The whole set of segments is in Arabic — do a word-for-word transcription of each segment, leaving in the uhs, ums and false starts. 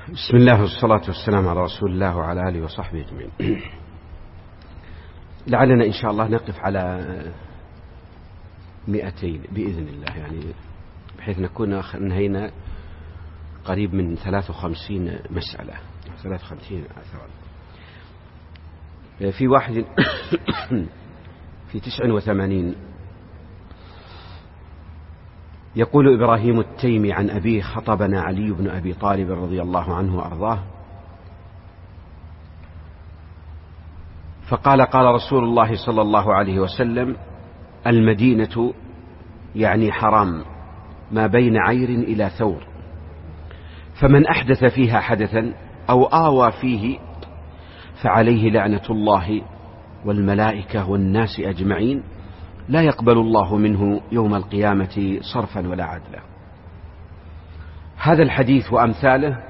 بسم الله والصلاة والسلام على رسول الله وعلى آله وصحبه أجمعين. لعلنا إن شاء الله نقف على مئتين بإذن الله، يعني بحيث نكون انهينا قريب من ثلاث وخمسين مسألة، ثلاث وخمسين أثر. في واحد في تسع وثمانين يقول إبراهيم التيمي عن أبيه: خطبنا علي بن أبي طالب رضي الله عنه وأرضاه فقال: قال رسول الله صلى الله عليه وسلم: المدينة يعني حرام ما بين عير إلى ثور، فمن أحدث فيها حدثا أو آوى فيه فعليه لعنة الله والملائكة والناس أجمعين، لا يقبل الله منه يوم القيامة صرفا ولا عدلا. هذا الحديث وأمثاله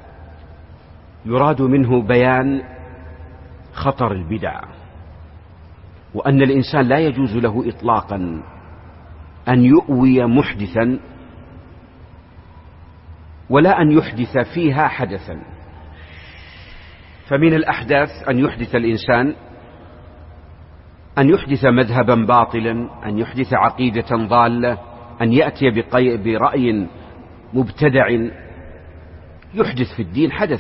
يراد منه بيان خطر البدع، وأن الإنسان لا يجوز له إطلاقا أن يؤوي محدثا ولا أن يحدث فيها حدثا. فمن الأحداث أن يحدث الإنسان أن يحدث مذهبا باطلا، أن يحدث عقيدة ضالة، أن يأتي برأي مبتدع، يحدث في الدين حدث.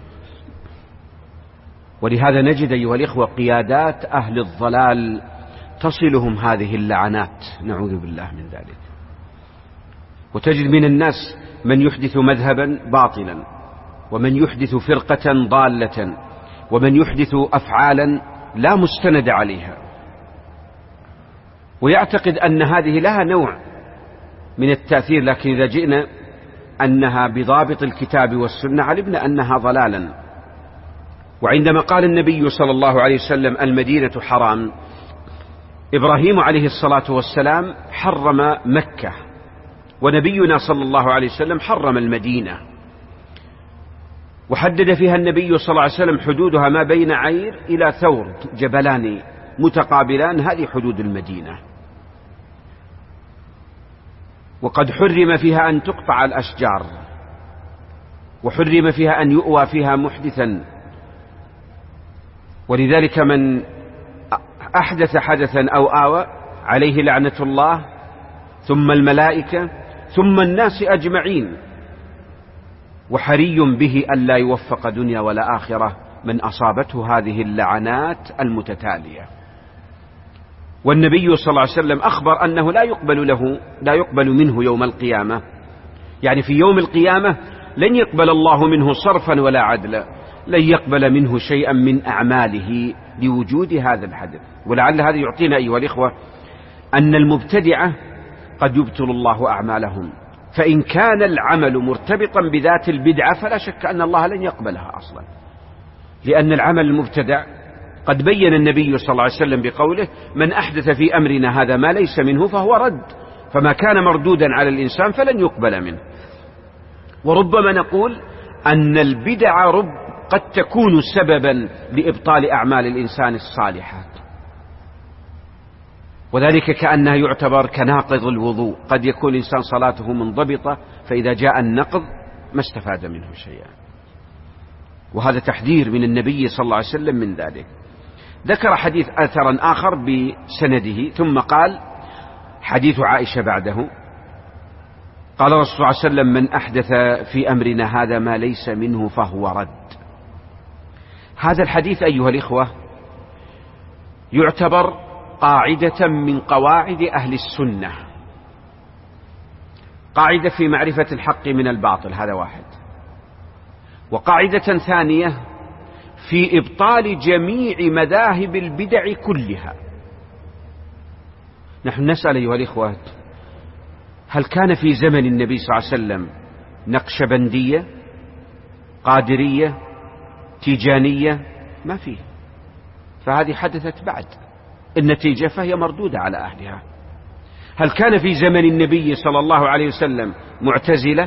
ولهذا نجد أيها الإخوة قيادات أهل الضلال تصلهم هذه اللعنات، نعوذ بالله من ذلك. وتجد من الناس من يحدث مذهبا باطلا، ومن يحدث فرقة ضالة، ومن يحدث أفعالا لا مستند عليها، ويعتقد أن هذه لها نوع من التأثير، لكن إذا جئنا أنها بضابط الكتاب والسنة علمنا أنها ضلالا. وعندما قال النبي صلى الله عليه وسلم: المدينة حرام، إبراهيم عليه الصلاة والسلام حرم مكة، ونبينا صلى الله عليه وسلم حرم المدينة، وحدد فيها النبي صلى الله عليه وسلم حدودها ما بين عير إلى ثور، جبلان متقابلان، هذه حدود المدينة. وقد حرم فيها أن تقطع الأشجار، وحرم فيها أن يؤوى فيها محدثا. ولذلك من أحدث حدثا أو آوى عليه لعنة الله ثم الملائكة ثم الناس أجمعين، وحري به أن لا يوفق دنيا ولا آخرة من أصابته هذه اللعنات المتتالية. والنبي صلى الله عليه وسلم أخبر أنه لا يقبل له لا يقبل منه يوم القيامة، يعني في يوم القيامة لن يقبل الله منه صرفا ولا عدلا، لن يقبل منه شيئا من أعماله لوجود هذا الحدث. ولعل هذا يعطينا أيها الإخوة أن المبتدعة قد يبطل الله أعمالهم، فإن كان العمل مرتبطا بذات البدعة فلا شك أن الله لن يقبلها أصلا، لأن العمل المبتدع قد بين النبي صلى الله عليه وسلم بقوله: من أحدث في أمرنا هذا ما ليس منه فهو رد، فما كان مردودا على الإنسان فلن يقبل منه. وربما نقول أن البدع رب قد تكون سببا لإبطال أعمال الإنسان الصالحات، وذلك كأنها يعتبر كناقض الوضوء، قد يكون الإنسان صلاته منضبطة فإذا جاء النقض ما استفاد منه شيئا. وهذا تحذير من النبي صلى الله عليه وسلم من ذلك. ذكر حديث أثرا آخر بسنده ثم قال: حديث عائشة بعده، قال رسول الله صلى الله عليه وسلم: من أحدث في أمرنا هذا ما ليس منه فهو رد. هذا الحديث أيها الإخوة يعتبر قاعدة من قواعد أهل السنة، قاعدة في معرفة الحق من الباطل، هذا واحد. وقاعدة ثانية في إبطال جميع مذاهب البدع كلها. نحن نسأل أيها الإخوة: هل كان في زمن النبي صلى الله عليه وسلم نقشبندية، قادرية، تيجانية؟ ما فيه، فهذه حدثت بعد، النتيجة فهي مردودة على أهلها. هل كان في زمن النبي صلى الله عليه وسلم معتزلة،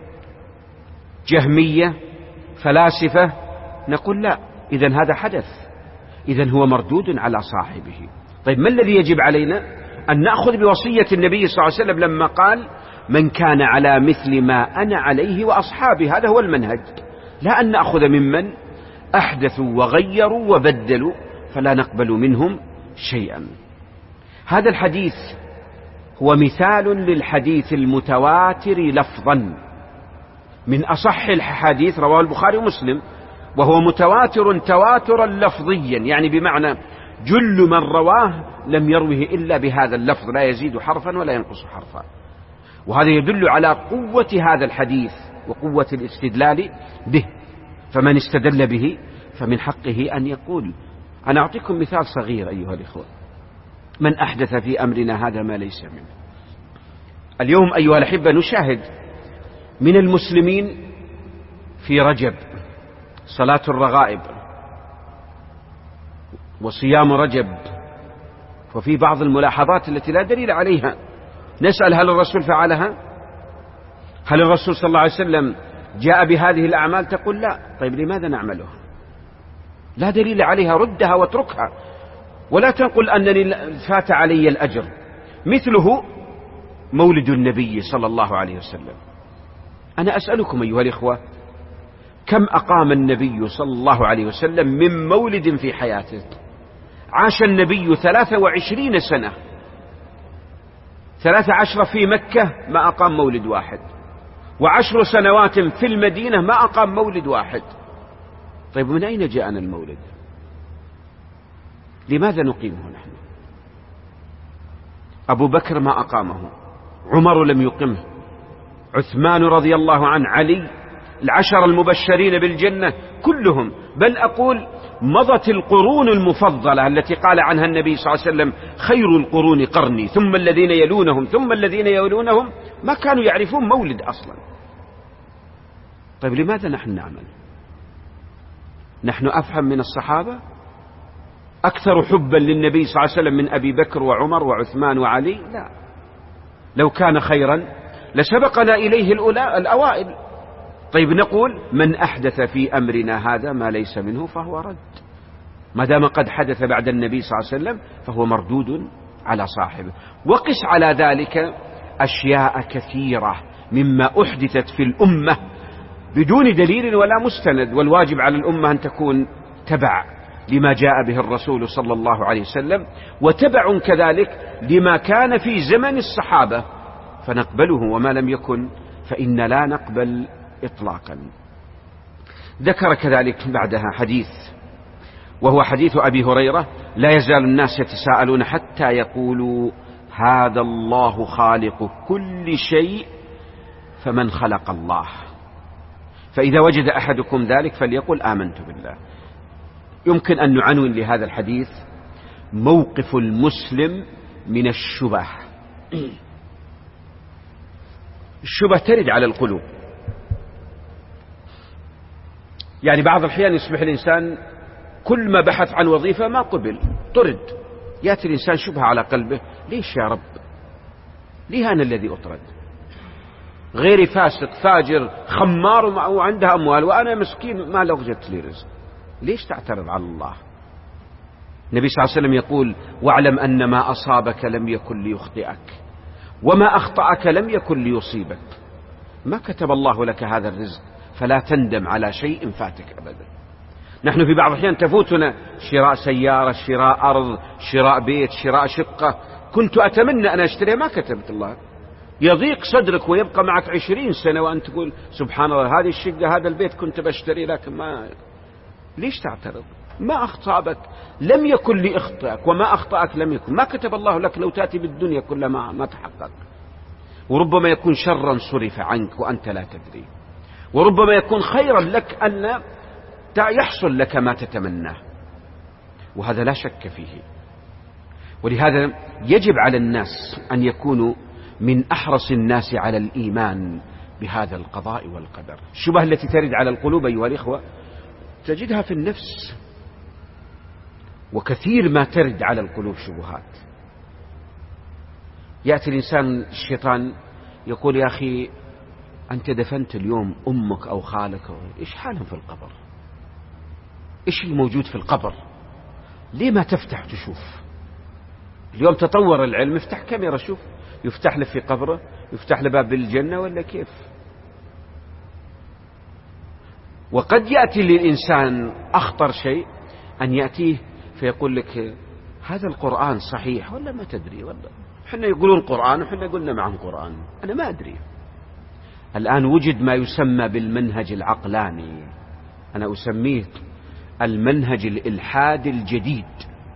جهمية، فلاسفة؟ نقول لا، إذن هذا حدث، إذن هو مردود على صاحبه. طيب ما الذي يجب علينا؟ أن نأخذ بوصية النبي صلى الله عليه وسلم لما قال: من كان على مثل ما أنا عليه وأصحابي، هذا هو المنهج. لا أن نأخذ ممن أحدثوا وغيروا وبدلوا فلا نقبل منهم شيئا. هذا الحديث هو مثال للحديث المتواتر لفظا، من أصح الحديث، رواه البخاري ومسلم، وهو متواتر تواترا لفظيا، يعني بمعنى جل من رواه لم يروه إلا بهذا اللفظ، لا يزيد حرفا ولا ينقص حرفا. وهذا يدل على قوة هذا الحديث وقوة الاستدلال به، فمن استدل به فمن حقه أن يقول. أنا أعطيكم مثال صغير أيها الإخوة، من أحدث في أمرنا هذا ما ليس منه. اليوم أيها الأحبة نشاهد من المسلمين في رجب صلاة الرغائب وصيام رجب، وفي بعض الملاحظات التي لا دليل عليها. نسأل هل الرسول فعلها؟ هل الرسول صلى الله عليه وسلم جاء بهذه الأعمال؟ تقول لا. طيب لماذا نعملها؟ لا دليل عليها، ردها واتركها، ولا تنقل أنني فات علي الأجر. مثله مولد النبي صلى الله عليه وسلم. أنا أسألكم أيها الإخوة، كم أقام النبي صلى الله عليه وسلم من مولد في حياته؟ عاش النبي ثلاثة وعشرين سنة، ثلاثة عشر في مكة ما أقام مولد واحد، وعشر سنوات في المدينة ما أقام مولد واحد. طيب من أين جاءنا المولد؟ لماذا نقيمه نحن؟ أبو بكر ما أقامه، عمر لم يقمه، عثمان رضي الله عنه، علي، العشر المبشرين بالجنة كلهم. بل أقول مضت القرون المفضلة التي قال عنها النبي صلى الله عليه وسلم خير القرون قرني ثم الذين يلونهم ثم الذين يلونهم، ما كانوا يعرفون مولد أصلا. طيب لماذا نحن نعمل؟ نحن أفهم من الصحابة؟ أكثر حبا للنبي صلى الله عليه وسلم من أبي بكر وعمر وعثمان وعلي؟ لا. لو كان خيرا لسبقنا إليه الأوائل. طيب نقول من أحدث في أمرنا هذا ما ليس منه فهو رد. ما دام قد حدث بعد النبي صلى الله عليه وسلم فهو مردود على صاحبه. وقس على ذلك أشياء كثيرة مما أحدثت في الأمة بدون دليل ولا مستند، والواجب على الأمة أن تكون تبع لما جاء به الرسول صلى الله عليه وسلم، وتبع كذلك لما كان في زمن الصحابة فنقبله، وما لم يكن فإن لا نقبل إطلاقا. ذكر كذلك بعدها حديث، وهو حديث أبي هريرة: لا يزال الناس يتساءلون حتى يقولوا هذا الله خالق كل شيء فمن خلق الله؟ فإذا وجد أحدكم ذلك فليقل آمنت بالله. يمكن أن نعنون لهذا الحديث موقف المسلم من الشبه. الشبه ترد على القلوب، يعني بعض الأحيان يصبح الإنسان كل ما بحث عن وظيفة ما قبل، طرد. يأتي الإنسان شبهة على قلبه: ليش يا رب؟ ليه أنا الذي أطرد؟ غيري فاسق فاجر خمار وعنده أموال وأنا مسكين ما لوجدت لي رزق، ليش تعترض على الله؟ النبي صلى الله عليه وسلم يقول: واعلم أن ما أصابك لم يكن ليخطئك وما أخطأك لم يكن ليصيبك. ما كتب الله لك هذا الرزق فلا تندم على شيء فاتك أبدا. نحن في بعض الأحيان تفوتنا شراء سيارة، شراء أرض، شراء بيت، شراء شقة كنت أتمنى أن أشتريها، ما كتبت الله. يضيق صدرك ويبقى معك عشرين سنة وأنت تقول سبحان الله هذه الشقة هذا البيت كنت بشتري، لكن ما. ليش تعترض؟ ما أخطأك لم يكن لأخطأك وما أخطأك لم يكن. ما كتب الله لك لو تأتي بالدنيا كلها ما, ما تحقق. وربما يكون شرا صرف عنك وأنت لا تدري، وربما يكون خيرا لك أن يحصل لك ما تتمناه، وهذا لا شك فيه. ولهذا يجب على الناس أن يكونوا من أحرص الناس على الإيمان بهذا القضاء والقدر. الشبهة التي ترد على القلوب أيها الإخوة تجدها في النفس، وكثير ما ترد على القلوب شبهات. يأتي الإنسان الشيطان يقول: يا أخي أنت دفنت اليوم أمك أو خالك، إيش حالهم في القبر؟ إيش الموجود في القبر؟ ليه ما تفتح تشوف؟ اليوم تطور العلم، افتح كاميرا شوف، يفتح له في قبره، يفتح له باب الجنة ولا كيف؟ وقد يأتي للإنسان أخطر شيء أن يأتيه فيقول لك هذا القرآن صحيح ولا ما تدري، ولا حنا يقولون قرآن وحنا قلنا معهم قرآن، أنا ما أدري. الآن وجد ما يسمى بالمنهج العقلاني، أنا أسميه المنهج الإلحاد الجديد.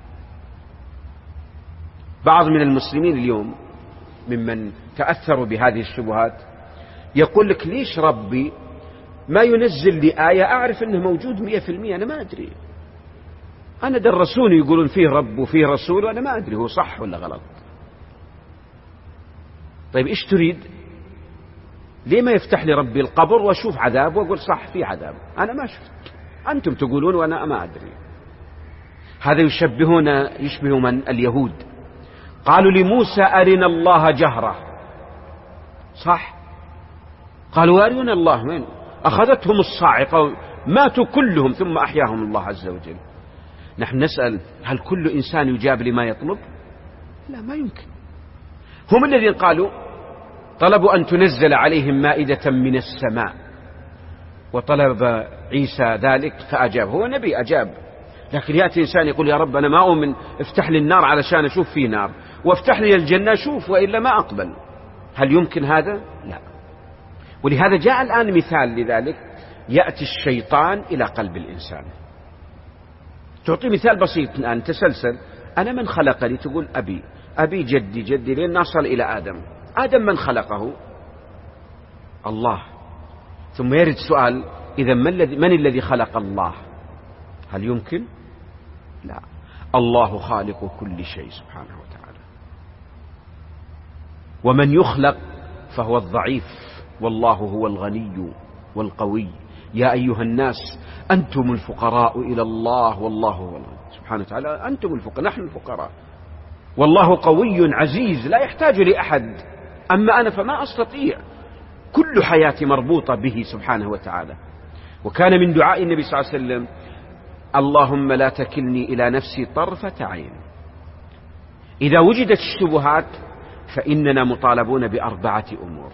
بعض من المسلمين اليوم ممن تأثروا بهذه الشبهات يقول لك ليش ربي ما ينزل لي آية أعرف أنه موجود مئة في المئة، أنا ما أدري، أنا درسوني يقولون فيه رب وفيه رسول وأنا ما أدري هو صح ولا غلط. طيب إيش تريد؟ ليه ما يفتح لي ربي القبر وأشوف عذاب وأقول صح في عذاب، أنا ما شفت، أنتم تقولون وأنا ما أدري. هذا يشبهون يشبه من اليهود قالوا لموسى أرنا الله جهرة، صح؟ قالوا أرنا الله، من أخذتهم الصاعقة ماتوا كلهم ثم أحياهم الله عز وجل. نحن نسأل هل كل إنسان يجاب لما يطلب؟ لا، ما يمكن. هم الذين قالوا طلبوا أن تنزل عليهم مائدة من السماء، وطلب عيسى ذلك فأجاب، هو نبي أجاب. لكن يأتي إنسان يقول يا رب أنا ما أؤمن، افتح لي النار علشان أشوف فيه نار، وافتح لي الجنة أشوف، وإلا ما أقبل. هل يمكن هذا؟ لا. ولهذا جاء الآن مثال لذلك، يأتي الشيطان إلى قلب الإنسان. تعطي مثال بسيط الآن تسلسل، أنا من خلقني؟ تقول أبي أبي جدي جدي لين نصل إلى آدم. آدم من خلقه؟ الله. ثم يرد سؤال إذا من الذي من الذي خلق الله؟ هل يمكن؟ لا، الله خالق كل شيء سبحانه وتعالى. ومن يخلق فهو الضعيف، والله هو الغني والقوي. يا أيها الناس أنتم الفقراء إلى الله والله هو الغني. سبحانه وتعالى أنتم الفقراء، نحن الفقراء، والله قوي عزيز لا يحتاج لأحد، أما أنا فما أستطيع، كل حياتي مربوطة به سبحانه وتعالى. وكان من دعاء النبي صلى الله عليه وسلم اللهم لا تكلني إلى نفسي طرفة عين. إذا وجدت الشبهات فإننا مطالبون بأربعة أمور.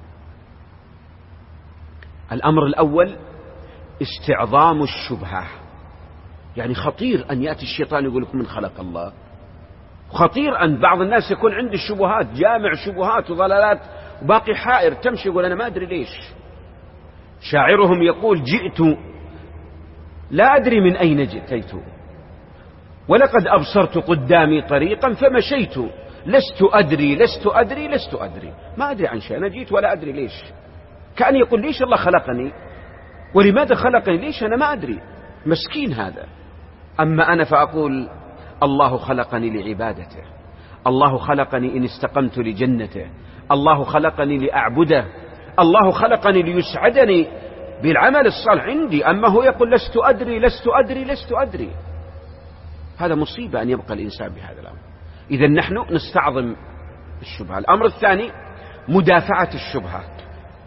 الأمر الأول استعظام الشبهة، يعني خطير أن يأتي الشيطان يقول لكم من خلق الله. خطير أن بعض الناس يكون عنده الشبهات، جامع شبهات وضلالات وباقي حائر، تمشي يقول أنا ما أدري ليش. شاعرهم يقول جئت لا أدري من أين جئت، ولقد أبصرت قدامي طريقا فمشيت، لست أدري لست أدري لست أدري، ما أدري عن شيء، أنا جيت ولا أدري ليش. كأن يقول ليش الله خلقني ولماذا خلقني، ليش أنا ما أدري، مسكين هذا. أما أنا فأقول الله خلقني لعبادته، الله خلقني إن استقمت لجنته، الله خلقني لأعبده، الله خلقني ليسعدني بالعمل الصالح عندي. أما هو يقول لست أدري لست أدري لست أدري، هذا مصيبة أن يبقى الإنسان بهذا الأمر. إذا نحن نستعظم الشبهة. الأمر الثاني مدافعة الشبهات،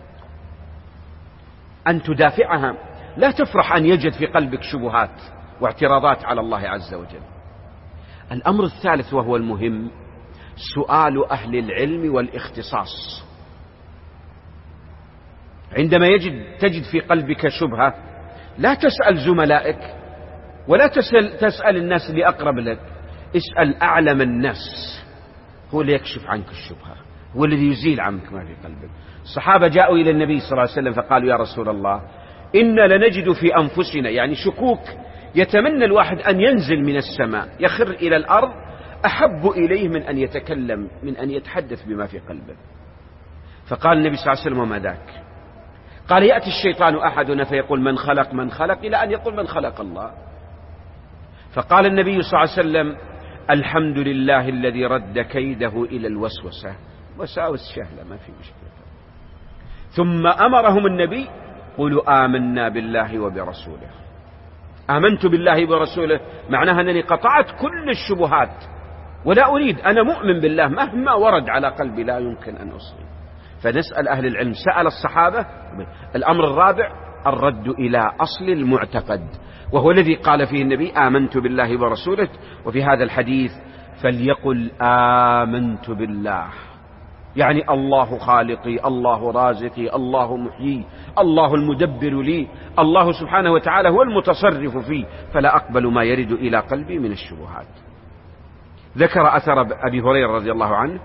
أن تدافعها، لا تفرح أن يجد في قلبك شبهات واعتراضات على الله عز وجل. الأمر الثالث وهو المهم سؤال أهل العلم والاختصاص. عندما يجد تجد في قلبك شبهة لا تسأل زملائك ولا تسأل, تسأل الناس اللي أقرب لك، اسأل أعلم الناس، هو اللي يكشف عنك الشبهة، هو الذي يزيل عنك ما في قلبك. الصحابة جاءوا إلى النبي صلى الله عليه وسلم فقالوا يا رسول الله إنا لنجد في أنفسنا، يعني شكوك، يتمنى الواحد أن ينزل من السماء يخر إلى الأرض أحب إليه من أن يتكلم من أن يتحدث بما في قلبه. فقال النبي صلى الله عليه وسلم وما ذاك؟ قال يأتي الشيطان أحدنا فيقول من خلق من خلق إلى أن يقول من خلق الله. فقال النبي صلى الله عليه وسلم الحمد لله الذي رد كيده إلى الوسوسة، وساوس سهلة ما في مشكلة. ثم أمرهم النبي قولوا آمنا بالله وبرسوله. آمنت بالله وبرسوله معناها أنني قطعت كل الشبهات ولا أريد، أنا مؤمن بالله مهما ورد على قلبي لا يمكن أن أصلي. فنسأل أهل العلم، سأل الصحابة. الأمر الرابع الرد إلى أصل المعتقد، وهو الذي قال فيه النبي آمنت بالله ورسوله. وفي هذا الحديث فليقل آمنت بالله يعني الله خالقي، الله رازقي، الله محيي، الله المدبر لي، الله سبحانه وتعالى هو المتصرف فيه، فلا أقبل ما يرد إلى قلبي من الشبهات. ذكر أثر أبي هريرة رضي الله عنه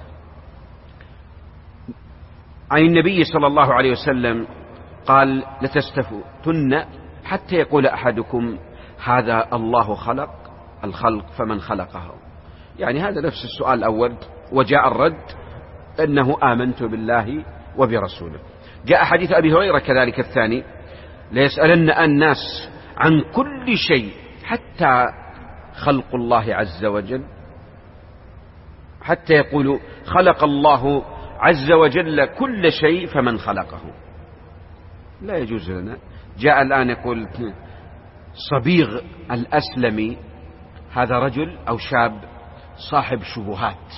عن النبي صلى الله عليه وسلم قال: لتستفتن حتى يقول أحدكم هذا الله خلق الخلق فمن خلقه. يعني هذا نفس السؤال الأول، وجاء الرد أنه آمنت بالله وبرسوله. جاء حديث أبي هريرة كذلك الثاني: ليسألن الناس عن كل شيء حتى خلق الله عز وجل، حتى يقولوا خلق الله عز وجل كل شيء فمن خلقه. لا يجوز لنا. جاء الآن يقول صبيغ الأسلمي، هذا رجل أو شاب صاحب شبهات،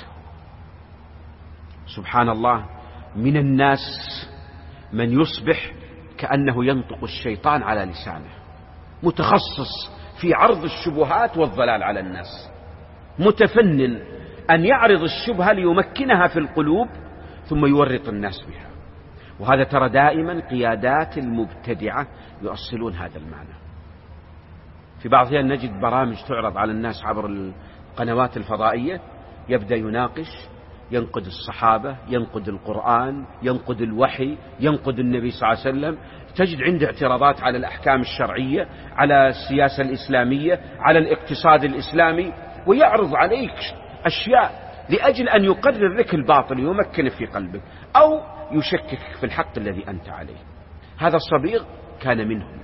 سبحان الله، من الناس من يصبح كأنه ينطق الشيطان على لسانه، متخصص في عرض الشبهات والضلال على الناس، متفنن أن يعرض الشبهة ليمكنها في القلوب ثم يورط الناس بها. وهذا ترى دائما قيادات المبتدعة يؤصلون هذا المعنى. في بعضها نجد برامج تعرض على الناس عبر القنوات الفضائية، يبدأ يناقش، ينقد الصحابة، ينقد القرآن، ينقد الوحي، ينقد النبي صلى الله عليه وسلم. تجد عنده اعتراضات على الأحكام الشرعية، على السياسة الإسلامية، على الاقتصاد الإسلامي، ويعرض عليك أشياء لأجل أن يقرر لك الباطل ويمكن في قلبك أو يشكك في الحق الذي أنت عليه. هذا الصبيغ كان منهم،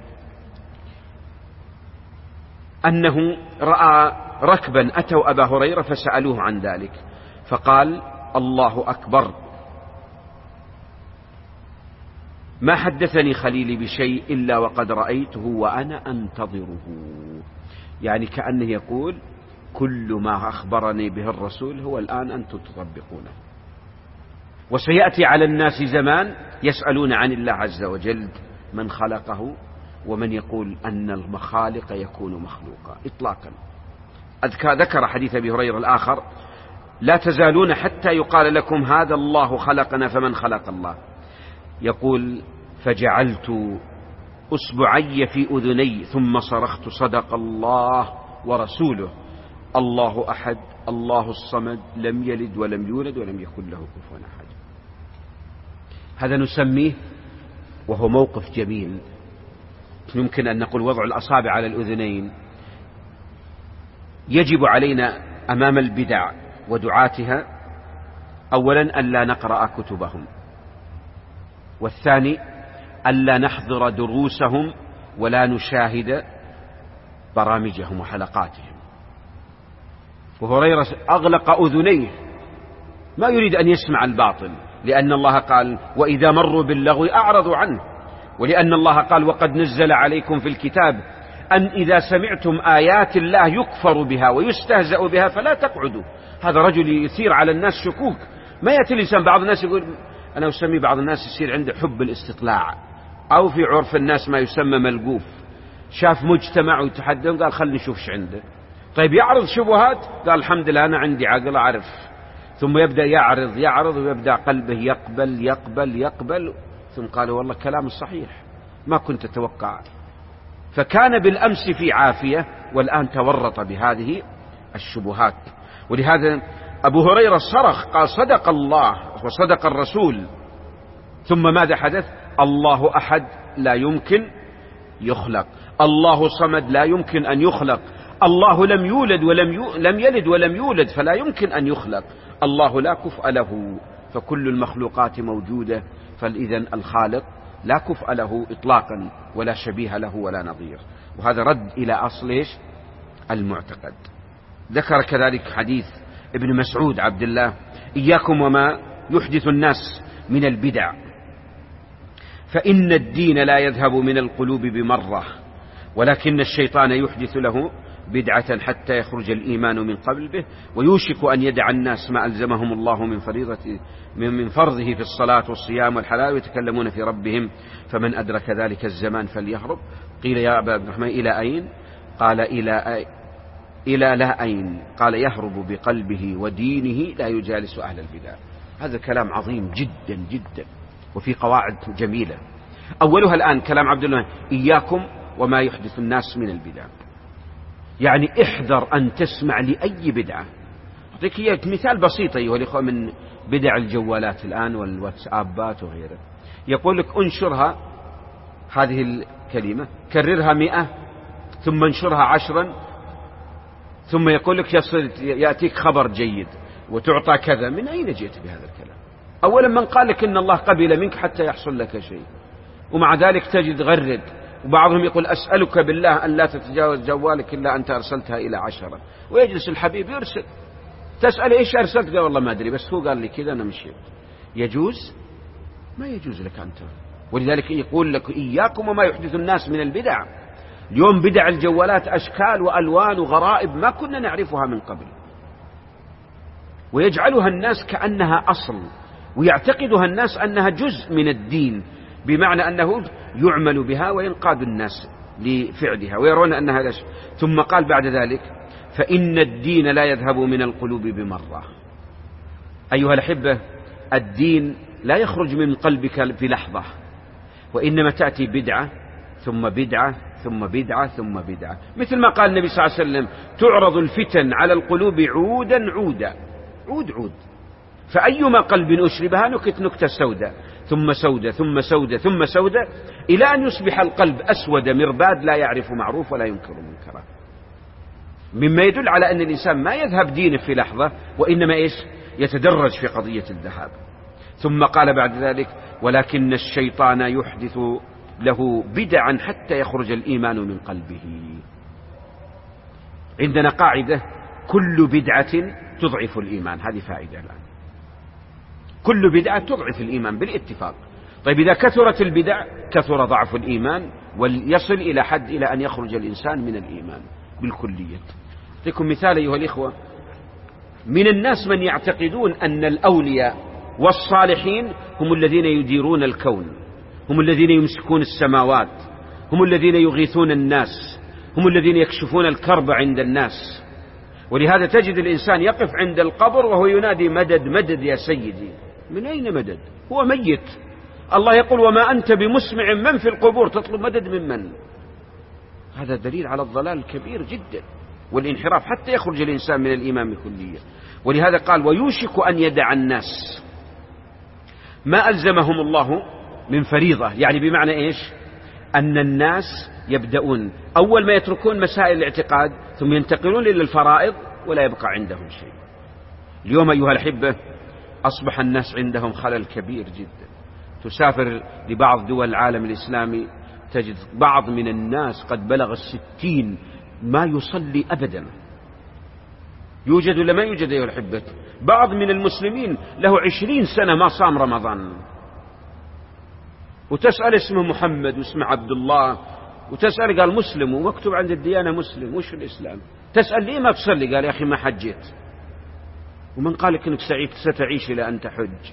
أنه رأى ركبا أتوا أبا هريرة فسألوه عن ذلك، فقال: الله أكبر، ما حدثني خليلي بشيء إلا وقد رأيته وأنا أنتظره. يعني كأنه يقول كل ما أخبرني به الرسول هو الآن أنتم تطبقونه. وسيأتي على الناس زمان يسألون عن الله عز وجل من خلقه، ومن يقول أن المخالق يكون مخلوقا إطلاقا. ذكر حديث أبي هريرة الآخر: لا تزالون حتى يقال لكم هذا الله خلقنا فمن خلق الله. يقول: فجعلت أصبعي في أذني ثم صرخت صدق الله ورسوله، الله أحد الله الصمد لم يلد ولم يولد ولم يكن له كفوا أحد. هذا نسميه، وهو موقف جميل، يمكن أن نقول وضع الأصابع على الأذنين. يجب علينا أمام البدع ودعاتها أولا ألا نقرأ كتبهم، والثاني ألا نحضر دروسهم ولا نشاهد برامجهم وحلقاتهم. وهريرة أغلق أذنيه، ما يريد أن يسمع الباطل، لأن الله قال: وإذا مروا باللغو أعرضوا عنه، ولأن الله قال: وقد نزل عليكم في الكتاب أن إذا سمعتم آيات الله يكفر بها ويستهزأ بها فلا تقعدوا. هذا رجل يثير على الناس شكوك. ما يأتي لسان بعض الناس يقول، أنا أسمي بعض الناس يصير عنده حب الاستطلاع، أو في عرف الناس ما يسمى ملقوف، شاف مجتمع ويتحدث قال خلني نشوف ايش عنده. طيب يعرض شبهات، قال الحمد لله أنا عندي عقل أعرف. ثم يبدأ يعرض يعرض ويبدأ قلبه يقبل يقبل يقبل، ثم قال والله كلام صحيح ما كنت أتوقع. فكان بالأمس في عافية والآن تورط بهذه الشبهات. ولهذا أبو هريرة صرخ قال صدق الله وصدق الرسول. ثم ماذا حدث؟ الله أحد لا يمكن يخلق، الله صمد لا يمكن أن يخلق، الله لم يولد ولم يو... لم يلد ولم يولد فلا يمكن أن يخلق، الله لا كفء له، فكل المخلوقات موجودة، فإذن الخالق لا كفء له إطلاقا ولا شبيه له ولا نظير. وهذا رد إلى أصل إيش؟ المعتقد. ذكر كذلك حديث ابن مسعود عبد الله: إياكم وما يحدث الناس من البدع، فإن الدين لا يذهب من القلوب بمرة، ولكن الشيطان يحدث له بدعة حتى يخرج الإيمان من قلبه، ويوشك أن يدع الناس ما ألزمهم الله من فريضة من فرضه في الصلاة والصيام والحلال، ويتكلمون في ربهم، فمن أدرك ذلك الزمان فليهرب. قيل يا أبا عبد الرحمن إلى أين؟ قال إلى أي إلى لا أين؟ قال يهرب بقلبه ودينه لا يجالس أهل البدع. هذا كلام عظيم جدا جدا، وفي قواعد جميلة. أولها الآن كلام عبد الله: إياكم وما يحدث الناس من البدع. يعني احذر أن تسمع لأي بدعة. أعطيك مثال بسيط أيها الإخوة من بدع الجوالات الآن والواتسابات وغيره. يقول لك انشرها هذه الكلمة، كررها مئة، ثم انشرها عشرا، ثم يقول لك يصل يأتيك خبر جيد وتعطى كذا. من أين جئت بهذا الكلام؟ أولا من قال لك إن الله قبل منك حتى يحصل لك شيء؟ ومع ذلك تجد غرد، وبعضهم يقول أسألك بالله أن لا تتجاوز جوالك إلا أنت أرسلتها إلى عشرة، ويجلس الحبيب يرسل. تسأل إيش أرسلت؟ قال والله ما أدري، بس هو قال لي كذا أنا مشيت. يجوز؟ ما يجوز لك أنت. ولذلك يقول لك إياكم وما يحدث الناس من البدع. اليوم بدع الجوالات أشكال وألوان وغرائب ما كنا نعرفها من قبل، ويجعلها الناس كأنها أصل، ويعتقدها الناس أنها جزء من الدين، بمعنى أنه يعمل بها وينقاد الناس لفعلها ويرون أنها لا شيء. ثم قال بعد ذلك: فإن الدين لا يذهب من القلوب بمرة. أيها الأحبة، الدين لا يخرج من قلبك في لحظة، وإنما تأتي بدعة ثم بدعة ثم بدعة ثم بدعة. مثل ما قال النبي صلى الله عليه وسلم: تعرض الفتن على القلوب عودا عودا، عود عود، فأيما قلب أشربها نكت نكتة سوداء ثم سوداء ثم سوداء ثم سوداء، إلى أن يصبح القلب أسود مرباد لا يعرف معروف ولا ينكر منكرا. مما يدل على أن الإنسان ما يذهب دينه في لحظة، وإنما إيش؟ يتدرج في قضية الذهاب. ثم قال بعد ذلك: ولكن الشيطان يحدث له بدعا حتى يخرج الإيمان من قلبه. عندنا قاعدة: كل بدعة تضعف الإيمان. هذه فائدة الآن، كل بدعة تضعف الإيمان بالاتفاق. طيب إذا كثرت البدع كثر ضعف الإيمان، ويصل إلى حد إلى أن يخرج الإنسان من الإيمان بالكلية. أعطيكم مثال أيها الإخوة: من الناس من يعتقدون أن الأولياء والصالحين هم الذين يديرون الكون، هم الذين يمسكون السماوات، هم الذين يغيثون الناس، هم الذين يكشفون الكرب عند الناس. ولهذا تجد الإنسان يقف عند القبر وهو ينادي: مدد مدد يا سيدي. من أين مدد؟ هو ميت. الله يقول: وما أنت بمسمع من في القبور، تطلب مدد من من؟ هذا دليل على الضلال الكبير جدا والانحراف حتى يخرج الإنسان من الإيمان بكلية. ولهذا قال: ويوشك أن يدع الناس ما ألزمهم الله من فريضة. يعني بمعنى إيش؟ أن الناس يبدأون أول ما يتركون مسائل الاعتقاد ثم ينتقلون إلى الفرائض ولا يبقى عندهم شيء. اليوم أيها الأحبة أصبح الناس عندهم خلل كبير جدا. تسافر لبعض دول العالم الإسلامي تجد بعض من الناس قد بلغ الستين ما يصلي أبدا. يوجد ولا ما يوجد أيها الأحبة؟ بعض من المسلمين له عشرين سنة ما صام رمضان، وتسأل اسمه محمد واسمه عبد الله، وتسأل قال مسلم ومكتوب عند الديانة مسلم. وش الإسلام؟ تسأل ليه ما تصلي؟ قال يا أخي ما حجيت. ومن قال لك أنك ستعيش إلى أن تحج؟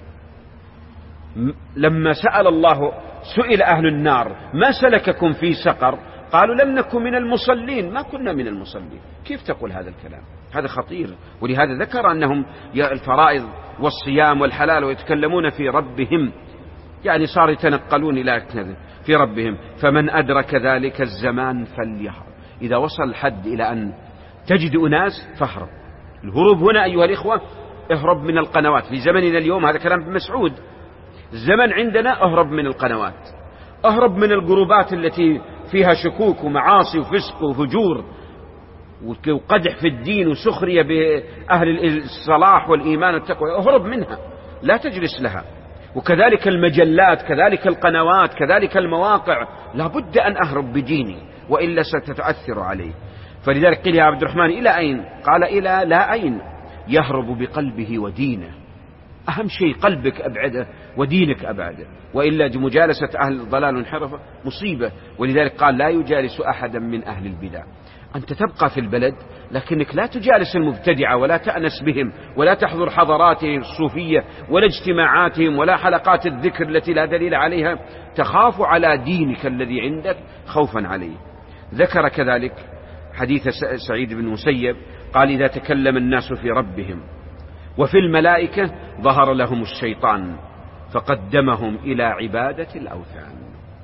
لما سأل الله سئل أهل النار: ما سلككم في سقر؟ قالوا لم نكن من المصلين. ما كنا من المصلين. كيف تقول هذا الكلام؟ هذا خطير. ولهذا ذكر أنهم الفرائض والصيام والحلال ويتكلمون في ربهم، يعني صار يتنقلون إلى كذا في ربهم. فمن أدرك ذلك الزمان فليهرب. إذا وصل الحد إلى أن تجد أناس فاهرب. الهروب هنا أيها الإخوة اهرب من القنوات. في زمننا اليوم هذا كلام ابن مسعود، الزمن عندنا اهرب من القنوات، اهرب من الجروبات التي فيها شكوك ومعاصي وفسق وفجور وقدح في الدين وسخرية بأهل الصلاح والإيمان والتقوى. اهرب منها، لا تجلس لها. وكذلك المجلات، كذلك القنوات، كذلك المواقع، لا بد أن أهرب بديني وإلا ستتأثر عليه. فلذلك قيل يا عبد الرحمن إلى أين؟ قال إلى لا أين، يهرب بقلبه ودينه. أهم شيء قلبك أبعده ودينك أبعده، وإلا مجالسة أهل الضلال والانحراف مصيبة. ولذلك قال لا يجالس أحدا من أهل البدع. أنت تبقى في البلد لكنك لا تجالس المبتدعة ولا تأنس بهم ولا تحضر حضراتهم الصوفية ولا اجتماعاتهم ولا حلقات الذكر التي لا دليل عليها. تخاف على دينك الذي عندك خوفا عليه. ذكر كذلك حديث سعيد بن مسيب قال: إذا تكلم الناس في ربهم وفي الملائكة ظهر لهم الشيطان فقدمهم إلى عبادة الأوثان.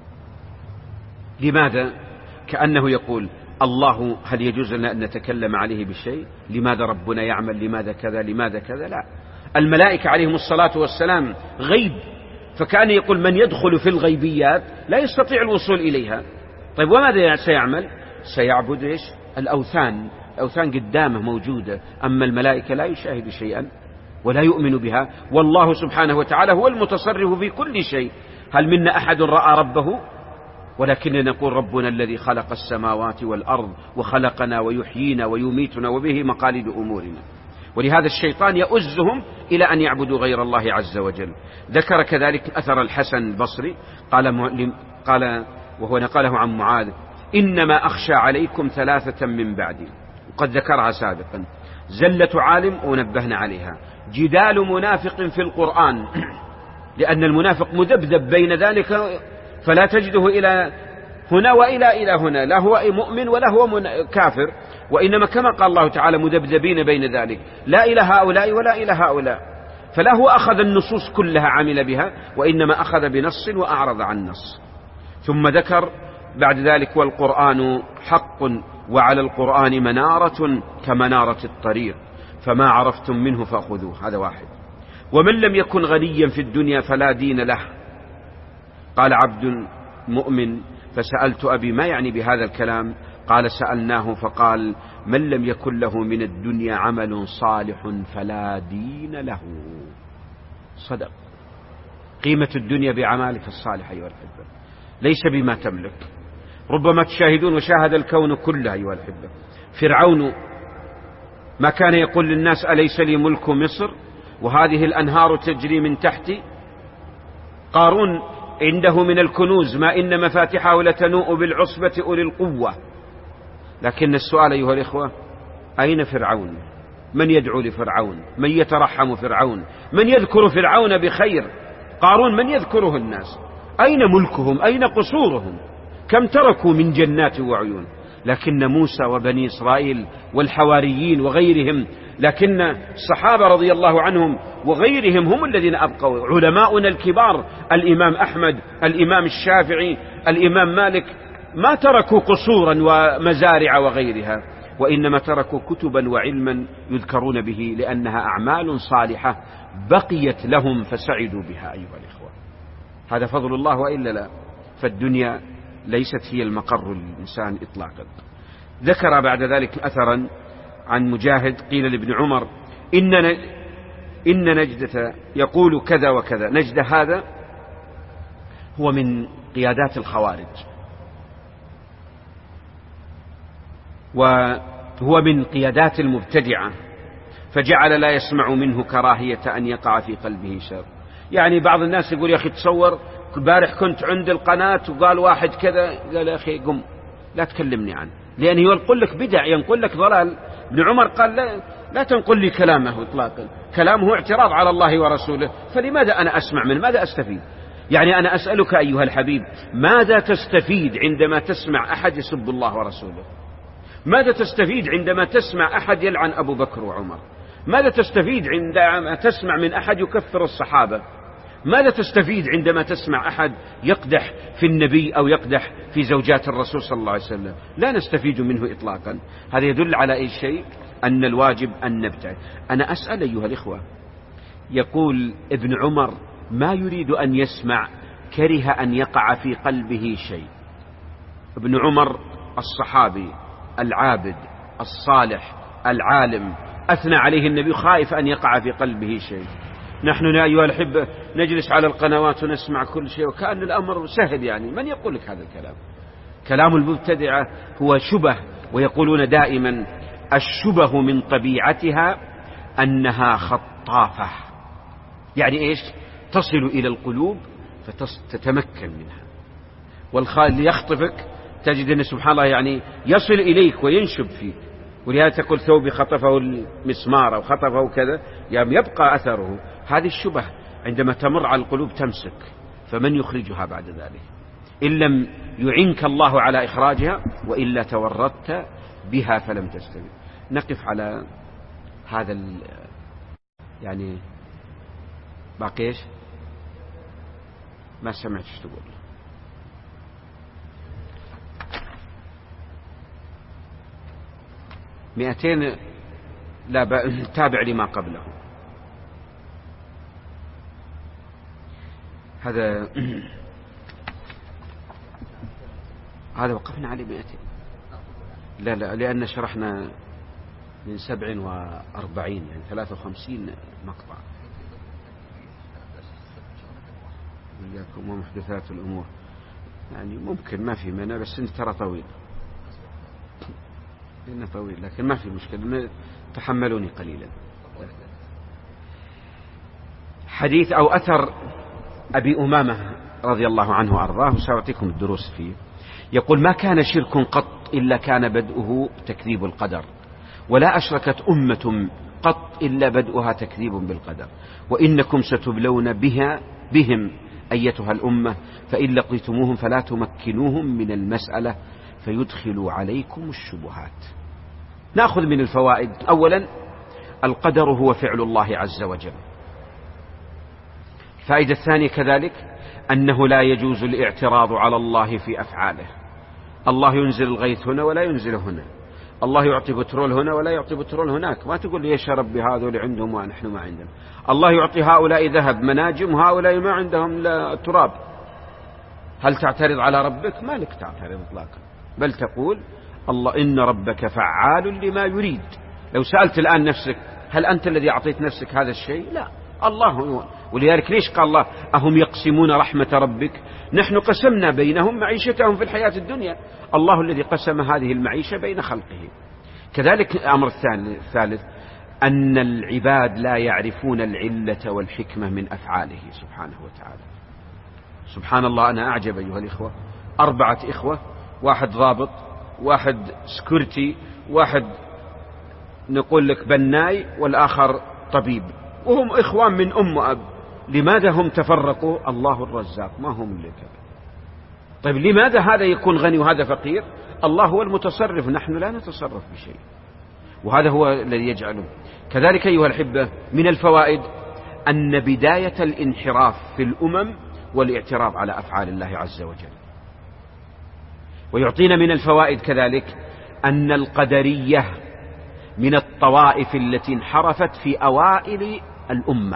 لماذا؟ كأنه يقول الله هل يجوز لنا أن نتكلم عليه بالشيء؟ لماذا ربنا يعمل؟ لماذا كذا؟ لماذا كذا؟ لا، الملائكة عليهم الصلاة والسلام غيب، فكان يقول من يدخل في الغيبيات لا يستطيع الوصول إليها. طيب وماذا سيعمل؟ سيعبد إيش؟ الأوثان. الأوثان قدامه موجودة، أما الملائكة لا يشاهد شيئا ولا يؤمن بها، والله سبحانه وتعالى هو المتصرف في كل شيء. هل منا أحد رأى ربه؟ ولكننا نقول ربنا الذي خلق السماوات والأرض وخلقنا ويحيينا ويميتنا وبه مقاليد أمورنا. ولهذا الشيطان يؤزهم إلى أن يعبدوا غير الله عز وجل. ذكر كذلك أثر الحسن البصري قال, قال وهو نقله عن معاذ: إنما أخشى عليكم ثلاثة من بعدي، وقد ذكرها سابقا: زلة عالم ونبهنا عليها، جدال منافق في القرآن، لأن المنافق مذبذب بين ذلك فلا تجده إلى هنا وإلى إلى هنا، لا هو مؤمن ولا هو كافر، وإنما كما قال الله تعالى مذبذبين بين ذلك، لا إلى هؤلاء ولا إلى هؤلاء. فلا هو أخذ النصوص كلها عمل بها، وإنما أخذ بنص وأعرض عن نص. ثم ذكر بعد ذلك: والقرآن حق وعلى القرآن منارة كمنارة الطريق فما عرفتم منه فأخذوه. هذا واحد. ومن لم يكن غنيا في الدنيا فلا دين له. قال عبد مؤمن: فسألت أبي ما يعني بهذا الكلام؟ قال: سألناه فقال: من لم يكن له من الدنيا عمل صالح فلا دين له. صدق. قيمة الدنيا بعمالك الصالح أيها الأحبة، ليس بما تملك. ربما تشاهدون وشاهد الكون كله أيها الأحبة. فرعون ما كان يقول للناس: أليس لي ملك مصر وهذه الأنهار تجري من تحتي؟ قارون عنده من الكنوز ما إن مفاتحه لتنوء بالعصبة أولي القوة. لكن السؤال أيها الإخوة: أين فرعون؟ من يدعو لفرعون؟ من يترحم فرعون؟ من يذكر فرعون بخير؟ قارون من يذكره الناس؟ أين ملكهم؟ أين قصورهم؟ كم تركوا من جنات وعيون؟ لكن موسى وبني إسرائيل والحواريين وغيرهم، لكن الصحابة رضي الله عنهم وغيرهم هم الذين أبقوا. علماؤنا الكبار، الإمام أحمد، الإمام الشافعي، الإمام مالك، ما تركوا قصورا ومزارع وغيرها، وإنما تركوا كتبا وعلما يذكرون به، لأنها أعمال صالحة بقيت لهم فسعدوا بها. أيها الإخوة، هذا فضل الله وإلا لا. فالدنيا ليست هي المقر للإنسان إطلاقا. ذكر بعد ذلك أثرا عن مجاهد قيل لابن عمر: إن إن نجدة يقول كذا وكذا. نجدة هذا هو من قيادات الخوارج، وهو من قيادات المبتدعة، فجعل لا يسمع منه كراهية أن يقع في قلبه شر. يعني بعض الناس يقول: يا أخي تصور البارح كنت عند القناة وقال واحد كذا، قال: يا أخي قم لا تكلمني عنه، لأنه ينقل لك بدع، ينقل لك ضلال. ابن عمر قال: لا, لا تنقل لي كلامه إطلاقا، كلامه اعتراض على الله ورسوله، فلماذا أنا أسمع منه؟ ماذا أستفيد؟ يعني أنا أسألك أيها الحبيب، ماذا تستفيد عندما تسمع أحد يسب الله ورسوله؟ ماذا تستفيد عندما تسمع أحد يلعن أبو بكر وعمر؟ ماذا تستفيد عندما تسمع من أحد يكفر الصحابة؟ ماذا تستفيد عندما تسمع أحد يقدح في النبي أو يقدح في زوجات الرسول صلى الله عليه وسلم؟ لا نستفيد منه إطلاقا. هذا يدل على أي شيء؟ أن الواجب أن نبتعد. أنا أسأل أيها الإخوة، يقول ابن عمر: ما يريد أن يسمع، كره أن يقع في قلبه شيء. ابن عمر الصحابي العابد الصالح العالم، أثنى عليه النبي، خائف أن يقع في قلبه شيء. نحن يا أيها الأحبة نجلس على القنوات ونسمع كل شيء وكأن الأمر سهل. يعني من يقول لك هذا الكلام؟ كلام المبتدعة هو شبه، ويقولون دائما: الشبه من طبيعتها أنها خطافة. يعني إيش؟ تصل إلى القلوب فتتمكن منها، واللي يخطفك تجد أن سبحان الله يعني يصل إليك وينشب فيك. ولهذا تقول: ثوبي خطفه المسمار أو خطفه كذا، يعني يبقى أثره. هذه الشبه عندما تمر على القلوب تمسك، فمن يخرجها بعد ذلك إن لم يعنك الله على إخراجها، وإلا توردت بها فلم تستوي. نقف على هذا يعني باقي ايش؟ ما سمعت ايش تقول. مئتين لا ب... تابع لما قبله. هذا هذا وقفنا عليه مئتين. لا لا لأن شرحنا من سبع وأربعين يعني ثلاثة وخمسين مقطع. وإياكم ومحدثات الأمور يعني ممكن ما في منع، بس انت ترى طويل إنه طويل لكن ما في مشكلة، تحملوني قليلا. حديث أو أثر أبي أمامة رضي الله عنه وأرضاه، سأعطيكم الدروس فيه. يقول: ما كان شرك قط إلا كان بدؤه تكذيب القدر، ولا أشركت أمة قط إلا بدؤها تكذيب بالقدر، وإنكم ستبلون بها بهم أيتها الأمة، فإن لقيتموهم فلا تمكنوهم من المسألة فيدخلوا عليكم الشبهات. نأخذ من الفوائد: أولا القدر هو فعل الله عز وجل. الفائدة الثانية كذلك أنه لا يجوز الاعتراض على الله في أفعاله. الله ينزل الغيث هنا ولا ينزل هنا، الله يعطي بترول هنا ولا يعطي بترول هناك. ما تقول لي يا ربي هذول عندهم ونحن ما عندنا. الله يعطي هؤلاء ذهب مناجم وهؤلاء ما عندهم لا تراب. هل تعترض على ربك؟ ما لك تعترض اطلاقا، بل تقول الله إن ربك فعال لما يريد. لو سألت الآن نفسك هل أنت الذي أعطيت نفسك هذا الشيء؟ لا، الله هو. ولذلك ليش قال الله: أهم يقسمون رحمة ربك؟ نحن قسمنا بينهم معيشتهم في الحياة الدنيا. الله الذي قسم هذه المعيشة بين خلقه. كذلك الأمر الثالث أن العباد لا يعرفون العلة والحكمة من أفعاله سبحانه وتعالى. سبحان الله، أنا أعجب أيها الإخوة، أربعة إخوة، واحد ضابط، واحد سكورتي، واحد نقول لك بناي، والآخر طبيب، وهم إخوان من أم وأب. لماذا هم تفرقوا؟ الله الرزاق، ما هم اللي كذا. طيب لماذا هذا يكون غني وهذا فقير؟ الله هو المتصرف، نحن لا نتصرف بشيء، وهذا هو الذي يجعله. كذلك أيها الأحبة من الفوائد أن بداية الانحراف في الأمم والاعتراض على أفعال الله عز وجل. ويعطينا من الفوائد كذلك أن القدرية من الطوائف التي انحرفت في أوائل الأمة.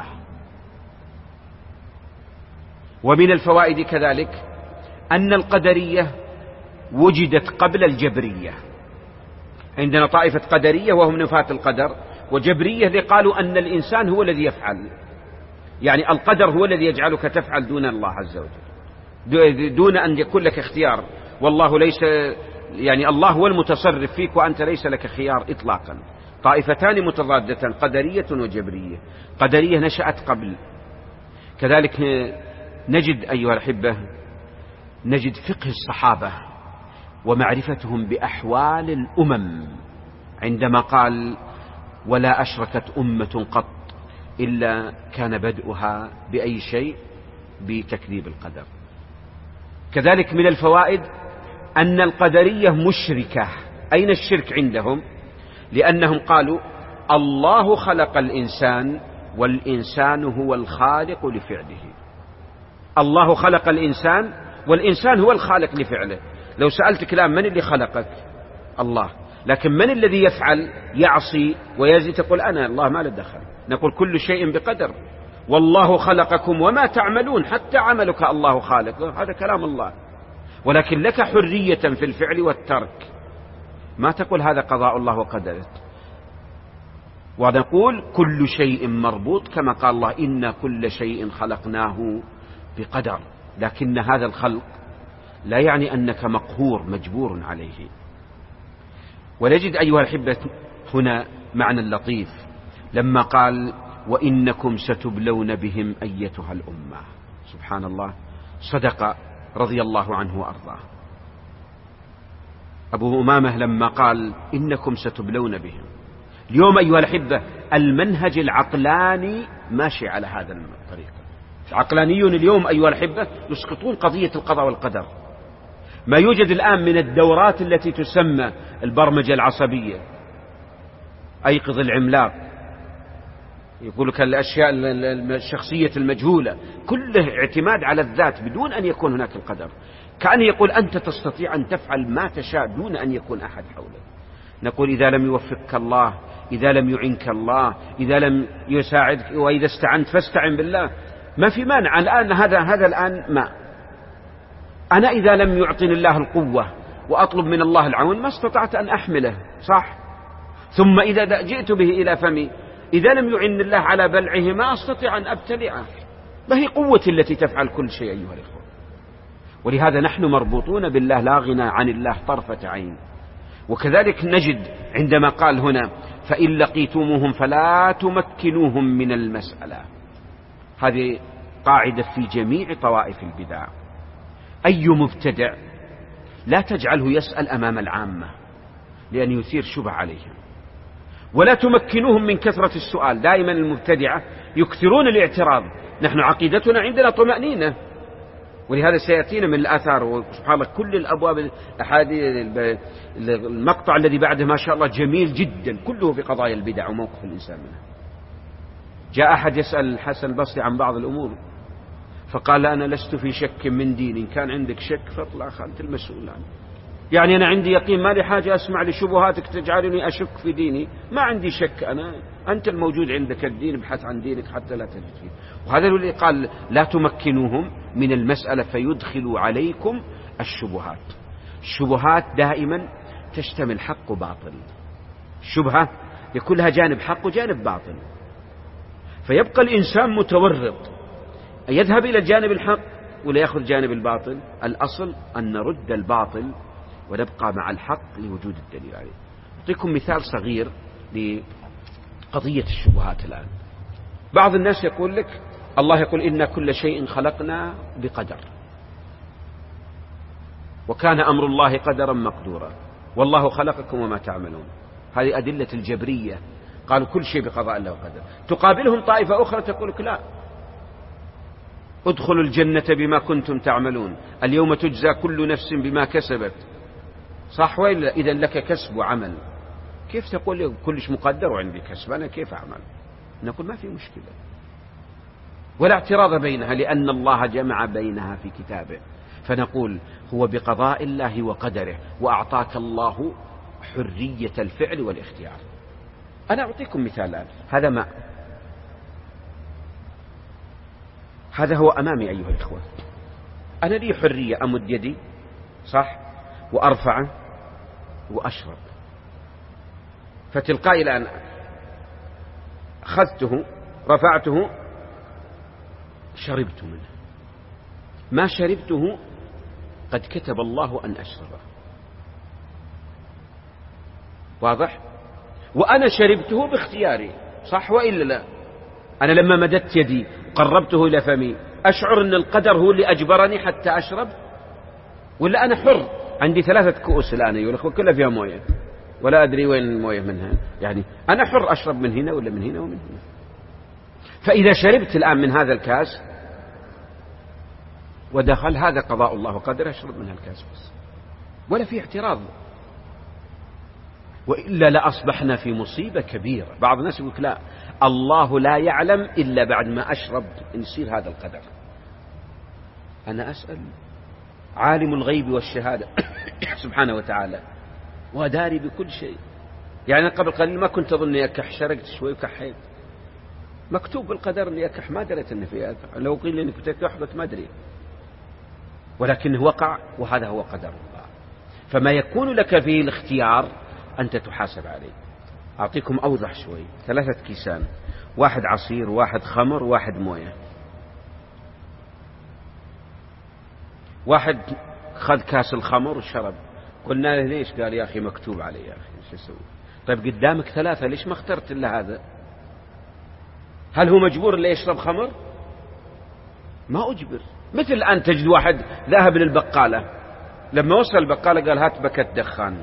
ومن الفوائد كذلك أن القدرية وجدت قبل الجبرية. عندنا طائفة قدرية وهم نفاة القدر، وجبرية اللي قالوا أن الإنسان هو الذي يفعل، يعني القدر هو الذي يجعلك تفعل دون الله عز وجل، دون أن يكون لك اختيار. والله ليس، يعني الله هو المتصرف فيك وأنت ليس لك خيار إطلاقا. طائفتان متضادتان، قدرية وجبرية. قدرية نشأت قبل. كذلك نجد أيها الأحبة نجد فقه الصحابة ومعرفتهم بأحوال الأمم، عندما قال: ولا أشركت أمة قط إلا كان بدؤها بأي شيء؟ بتكذيب القدر. كذلك من الفوائد أن القدرية مشركة. أين الشرك عندهم؟ لأنهم قالوا: الله خلق الإنسان والإنسان هو الخالق لفعله. الله خلق الإنسان والإنسان هو الخالق لفعله. لو سألت كلام من اللي خلقك؟ الله. لكن من الذي يفعل يعصي ويزي؟ تقول أنا، الله ما له دخل. نقول كل شيء بقدر. والله خلقكم وما تعملون، حتى عملك الله خالق، هذا كلام الله. ولكن لك حرية في الفعل والترك، ما تقول هذا قضاء الله وقدره. ونقول كل شيء مربوط، كما قال الله: إن كل شيء خلقناه بقدر. لكن هذا الخلق لا يعني أنك مقهور مجبور عليه. ونجد أيها الأحبة هنا معنى لطيف لما قال: وإنكم ستبلون بهم أيتها الأمة. سبحان الله، صدق رضي الله عنه وأرضاه. أبو أمامة لما قال: إنكم ستبلون بهم. اليوم أيها الأحبة المنهج العقلاني ماشي على هذا الطريق. العقلانيون اليوم أيها الأحبة يسقطون قضية القضاء والقدر. ما يوجد الآن من الدورات التي تسمى البرمجة العصبية، أيقظ العملاق، يقول لك الأشياء الشخصية المجهولة كله اعتماد على الذات بدون أن يكون هناك القدر. كأن يقول أنت تستطيع أن تفعل ما تشاء دون أن يكون أحد حولك. نقول إذا لم يوفقك الله، إذا لم يعنك الله، إذا لم يساعدك، وإذا استعنت فاستعن بالله. ما في مانع. الآن هذا هذا الآن ما أنا إذا لم يعطني الله القوة وأطلب من الله العون ما استطعت أن أحمله، صح؟ ثم إذا جئت به إلى فمي إذا لم يعن الله على بلعه ما أستطيع أن أبتلعه. ما هي قوتي التي تفعل كل شيء أيها الإخوة؟ ولهذا نحن مربوطون بالله لا غنى عن الله طرفة عين. وكذلك نجد عندما قال هنا فإن لقيتموهم فلا تمكنوهم من المسألة، هذه قاعدة في جميع طوائف البدع. أي مبتدع لا تجعله يسأل أمام العامة لأن يثير شبه عليهم، ولا تمكنوهم من كثرة السؤال. دائما المبتدعة يكثرون الاعتراض. نحن عقيدتنا عندنا طمأنينة، ولهذا سيأتينا من الآثار وسبحان الله كل الأبواب الأحاديث. المقطع الذي بعده ما شاء الله جميل جدا كله في قضايا البدع وموقف الإنسان منها. جاء أحد يسأل الحسن البصري عن بعض الأمور فقال أنا لست في شك من دين، إن كان عندك شك فاطلع أنت المسؤول عنه. يعني أنا عندي يقين، ما لي حاجة أسمع لشبهاتك تجعلني أشك في ديني. ما عندي شك أنا، أنت الموجود عندك الدين، ابحث عن دينك حتى لا تجد فيه. وهذا الذي قال لا تمكنوهم من المسألة فيدخلوا عليكم الشبهات. الشبهات دائما تشتمل حق وباطل. الشبهة يكون لها جانب حق وجانب باطل، فيبقى الإنسان متورط يذهب إلى الجانب الحق ولا يأخذ جانب الباطل. الأصل أن نرد الباطل ونبقى مع الحق لوجود الدليل عليه. أعطيكم مثال صغير لقضية الشبهات الآن. بعض الناس يقول لك الله يقول إن كل شيء خلقنا بقدر، وكان أمر الله قدرا مقدورا، والله خلقكم وما تعملون. هذه أدلة الجبرية، قالوا كل شيء بقضاء الله وقدر. تقابلهم طائفة أخرى تقول لك لا، ادخلوا الجنة بما كنتم تعملون، اليوم تجزى كل نفس بما كسبت. صح وإلا؟ إذا لك كسب وعمل. كيف تقول لي كلش مقدر وعندي كسب، أنا كيف أعمل؟ نقول ما في مشكلة ولا اعتراض بينها، لأن الله جمع بينها في كتابه. فنقول هو بقضاء الله وقدره، وأعطاك الله حرية الفعل والاختيار. أنا أعطيكم مثال. هذا ماء، هذا هو أمامي أيها الإخوة. أنا لي حرية أمد يدي، صح، وأرفعه وأشرب. فتلقائي الآن أخذته رفعته شربت منه. ما شربته قد كتب الله أن أشربه، واضح؟ وأنا شربته باختياري، صح وإلا لا؟ أنا لما مددت يدي قربته إلى فمي أشعر أن القدر هو اللي أجبرني حتى أشرب، ولا أنا حر؟ عندي ثلاثة كؤوس الآن يقول لك كلها فيها موية ولا أدري وين الموية منها، يعني أنا حر أشرب من هنا ولا من هنا ومن هنا. فإذا شربت الآن من هذا الكاس ودخل هذا قضاء الله وقدر، أشرب من هالكاس بس ولا في اعتراض، وإلا لأصبحنا في مصيبة كبيرة. بعض الناس يقول لا، الله لا يعلم إلا بعد ما أشرب إن يصير هذا القدر. أنا أسأل عالم الغيب والشهادة سبحانه وتعالى وداري بكل شيء. يعني قبل قليل ما كنت أظن أني أكح، شرقت شوي وكحيت، مكتوب بالقدر أني أكح، ما دريت أن فيها. لو قيل أني كنت أكحبت ما أدري، ولكنه وقع، وهذا هو قدر الله. فما يكون لك فيه الاختيار أنت تحاسب عليه. أعطيكم أوضح شوي. ثلاثة كيسان، واحد عصير، واحد خمر، واحد موية. واحد خذ كاس الخمر وشرب، قلنا له ليش؟ قال يا أخي مكتوب علي، يا أخي شو أسوي؟ طيب قدامك ثلاثة، ليش ما اخترت إلا هذا؟ هل هو مجبور اللي يشرب خمر؟ ما أجبر. مثل الآن تجد واحد ذهب للبقالة، لما وصل البقالة قال هات بكت دخان.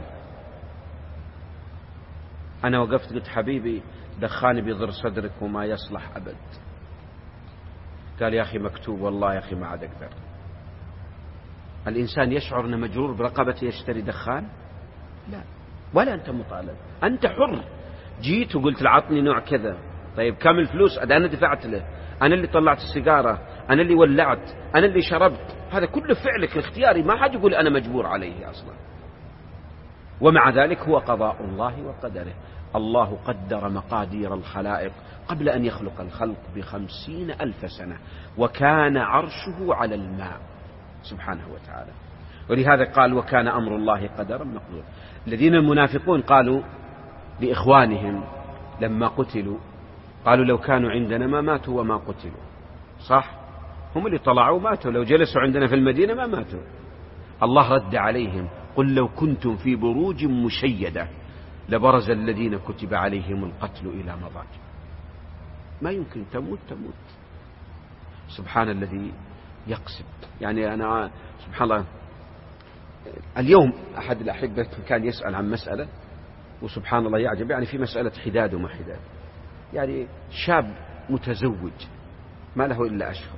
أنا وقفت قلت حبيبي دخان بيضر صدرك وما يصلح أبد. قال يا أخي مكتوب، والله يا أخي ما عاد أقدر. الإنسان يشعر أنه مجرور برقبته يشتري دخان؟ لا، ولا أنت مطالب، أنت حر. جيت وقلت العطني نوع كذا، طيب كم الفلوس؟ أنا دفعت له، أنا اللي طلعت السيجارة، أنا اللي ولعت، أنا اللي شربت، هذا كله فعلك الاختياري، ما حد يقول أنا مجبور عليه أصلا. ومع ذلك هو قضاء الله وقدره. الله قدر مقادير الخلائق قبل أن يخلق الخلق بخمسين ألف سنة، وكان عرشه على الماء سبحانه وتعالى. ولهذا قال وكان أمر الله قدرا مقدورا. الذين المنافقون قالوا لإخوانهم لما قتلوا، قالوا لو كانوا عندنا ما ماتوا وما قتلوا. صح، هم اللي طلعوا ماتوا، لو جلسوا عندنا في المدينة ما ماتوا. الله رد عليهم قل لو كنتم في بروج مشيدة لبرز الذين كتب عليهم القتل إلى مضاجع. ما يمكن، تموت تموت. سبحان الذي يقسم. يعني أنا سبحان الله، اليوم أحد الأحبة كان يسأل عن مسألة، وسبحان الله يعجب، يعني في مسألة حداد وما حداد. يعني شاب متزوج ما له إلا أشهر،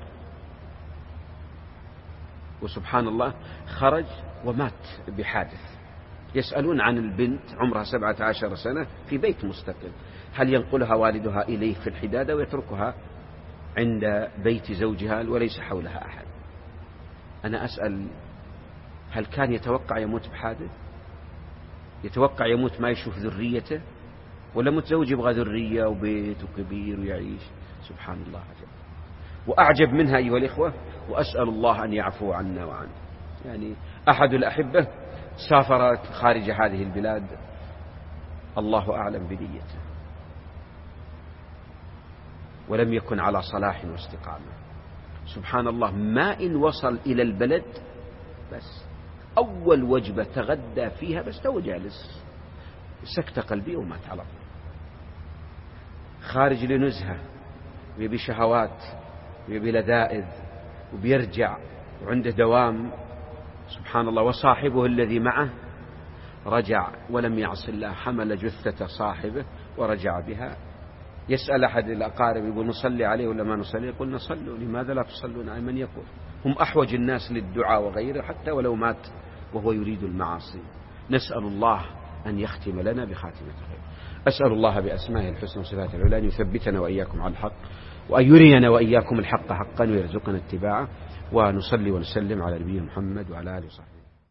وسبحان الله خرج ومات بحادث. يسألون عن البنت عمرها سبعة عشر سنة في بيت مستقل، هل ينقلها والدها إليه في الحدادة ويتركها عند بيت زوجها وليس حولها أحد؟ أنا أسأل، هل كان يتوقع يموت بحادث؟ يتوقع يموت ما يشوف ذريته؟ ولا متزوج يبغى ذرية وبيت وكبير ويعيش؟ سبحان الله عجب. وأعجب منها أيها الإخوة، وأسأل الله أن يعفو عنا وعنه. يعني أحد الأحبة سافر خارج هذه البلاد، الله أعلم بنيته، ولم يكن على صلاح واستقامة. سبحان الله، ما إن وصل إلى البلد بس أول وجبة تغدى فيها بس تو جالس، سكت قلبي ومات على طول. خارج لنزهة ويبي شهوات ويبي لذائذ وبيرجع وعنده دوام. سبحان الله. وصاحبه الذي معه رجع ولم يعص الله، حمل جثة صاحبه ورجع بها. يسأل أحد الأقارب يقول نصلي عليه ولا ما نصلي؟ يقول نصلوا، لماذا لا تصلون على من يقول؟ هم أحوج الناس للدعاء وغيره حتى ولو مات وهو يريد المعاصي. نسأل الله أن يختم لنا بخاتمة خير. أسأل الله بأسمائه الحسنى وصفاته العلى أن يثبتنا وإياكم على الحق، وأن يرينا وإياكم الحق حقا ويرزقنا اتباعه. ونصلي ونسلم على نبينا محمد وعلى آله وصحبه.